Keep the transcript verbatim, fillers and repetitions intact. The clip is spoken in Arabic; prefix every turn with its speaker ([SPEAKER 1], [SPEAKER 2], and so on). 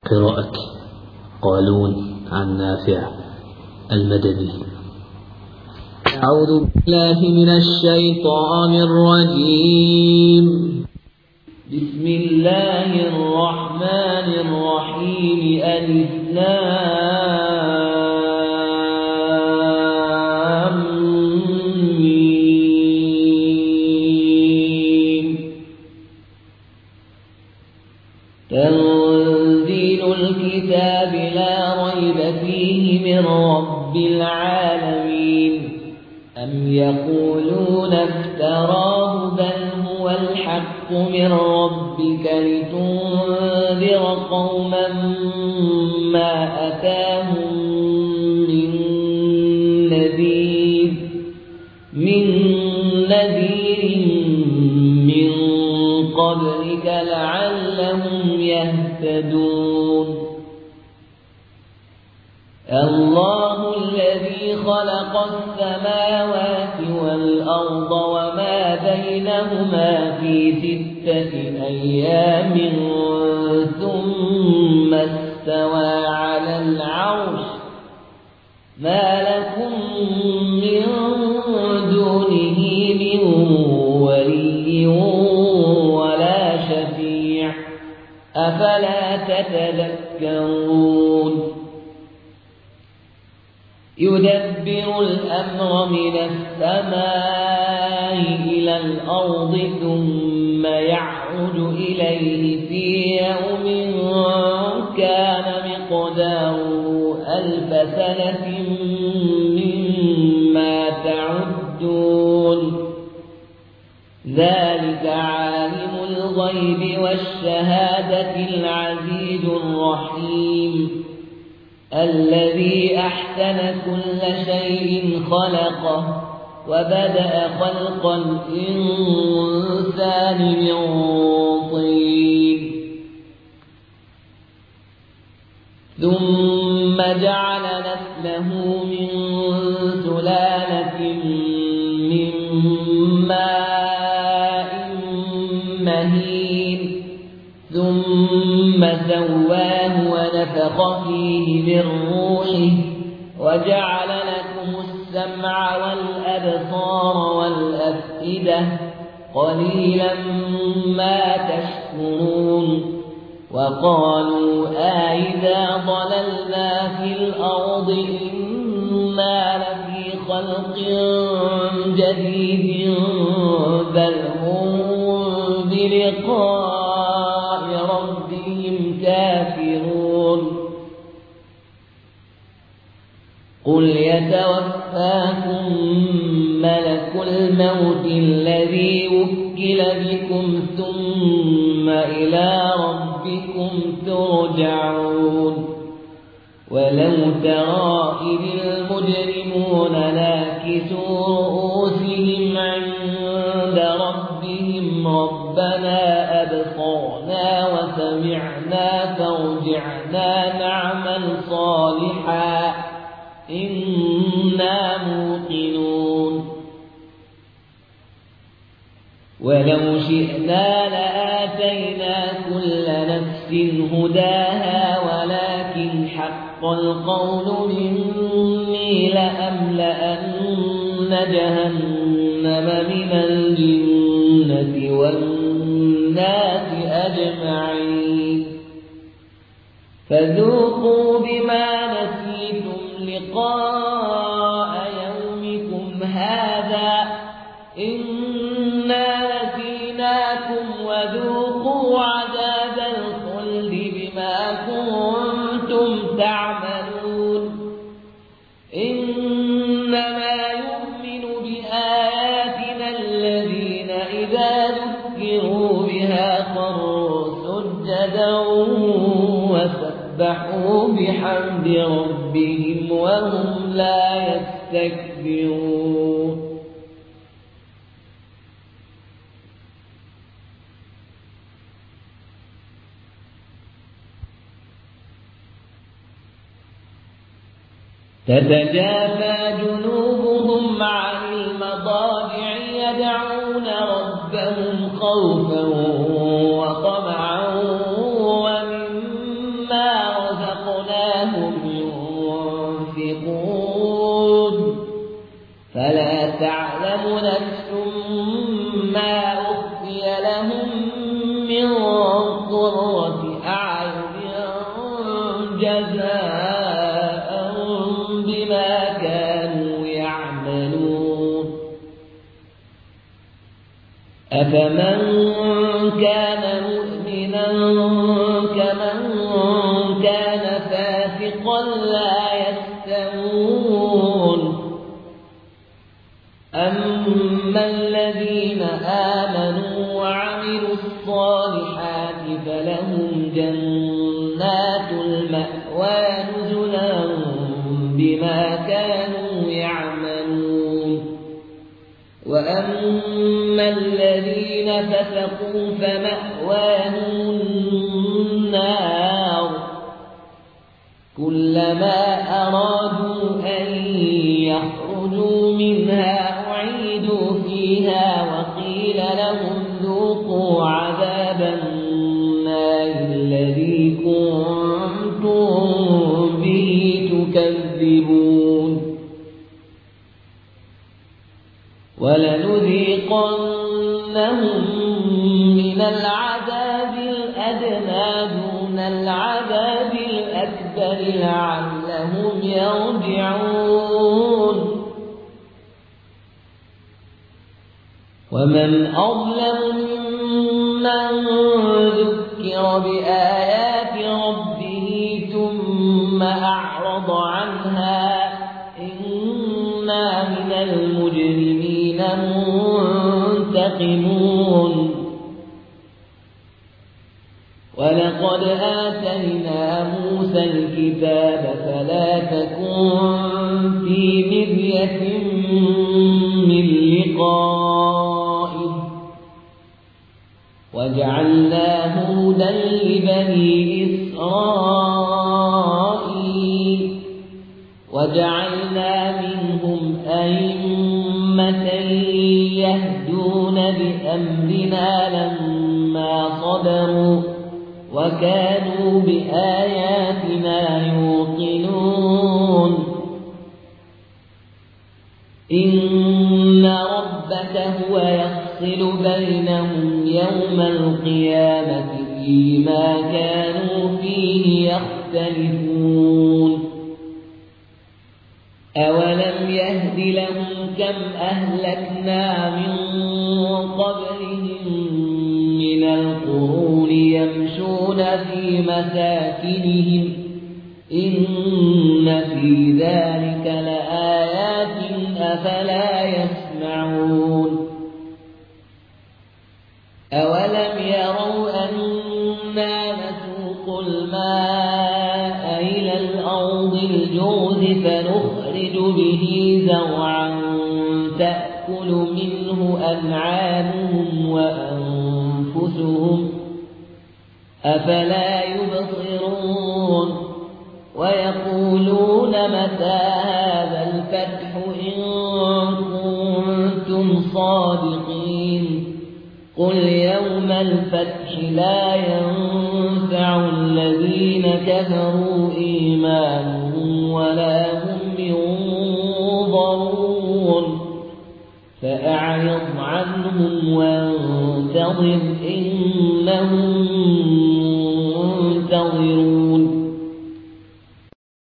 [SPEAKER 1] قراءة قالون عن نافع المدني.
[SPEAKER 2] أعوذ بالله من الشيطان الرجيم. بسم الله الرحمن الرحيم. ألف لام ميم. تنزيل الكتاب لا ريب فيه من رب العالمين. أم يقولون افتراه بل هو الحق من ربك لتنذر قوما ما أتاهم من نذير من نذير من قبلك لعلهم يهتدون. الله الذي خلق السماوات والأرض وما بينهما في ستة أيام ثم استوى على العرش. ما لكم من دونه من ولي ولا شفيع أفلا تتذكرون. يدبر الأمر من السماء إلى الأرض ثم يعود إليه في يوم كان مقداره ألف سنة مما تعدون. ذلك عالم الغيب والشهادة العزيز الرحيم الذي أحسن كل شيء خلقه وبدأ خلق الإنسان من طين ثم جعل نسله من سلالة من ماء مهين ثم سواه ونفخ فيه من روحه وجعل لكم السمع والأبصار والأفئدة قليلا ما تشكرون. وقالوا أإذا ضللنا في الأرض إنا لفي خلق جديد بل هم بلقاء ربهم كافرون. قل يتوفاكم ملك الموت الذي وكل بكم ثم إلى ربكم ترجعون. ولو ترى إذ المجرمون ناكسوا رؤوسهم عند ربهم ربنا أبصرنا وسمعنا فارجعنا نعمل صالحا إنا موقنون. ولو شئنا لآتينا كل نفس هداها ولكن حق القول مني لأملأن جهنم من الجنة والناس أجمعين. فذوقوا بما نسيتم لقاء يومكم هذا إنا نسيناكم وذوقوا عذاب الخلد بما كنتم تعملون. إنما يؤمن بآياتنا الذين إذا ذكروا بها خروا سجدا وسبحوا بحمد ربهم وهم لا يستكبرون. تتجافى جنوبهم عن المضاجع يدعون ربهم خوفا وطمعا ومما رزقناهم ينفقون فلا تعلم نفس ما أخفي لهم من قرة أعين جزاء بما كانوا يعملون أفمن كان مؤمنا كمن كان فاسقا لا يستوون أما الذين آمنوا وعملوا الصالحات فلهم جنات المأوى نزلا بما كانوا يعملون وأما الذين فسقوا فمأواهم النار كلما أرادوا أن يخرجوا منها أعيدوا فيها وقيل لهم ذوقوا عذاب النار الذي كنتم به تكذبون ولنذيقنهم من العذاب الأدنى دون العذاب الأكبر لعلهم يرجعون ومن أظلم ممن ذكر بآيات ربه ثم أعرض عنها إنا من المجرمين منتقمون ولقد آتينا موسى الكتاب فلا تكن في مرية من لقائه وجعلناه هدى لبني إسرائيل وجعلنا منهم أئمة يهدون بأمرنا لما صبروا وكانوا بآياتنا يوقنون إن ربك هو يفصل بينهم يوم القيامة فيما كانوا فيه يختلفون أولم يهد لهم كم أهلكنا من قبلهم من القرون يمشون في مساكنهم إن في ذلك لآيات أفلا يسمعون أولم يروا أنا نسوق الماء إلى الأرض الجرز فنخرج به زرعا تأكل منه أنعامهم وأنفسهم أفلا يبصرون ويقولون متى هذا الفتح إن كنتم صادقين قل يوم الفتح لا ينفع الذين كفروا إيمانهم ولا هم ينظرون فأعرض عنهم وانتظر إنهم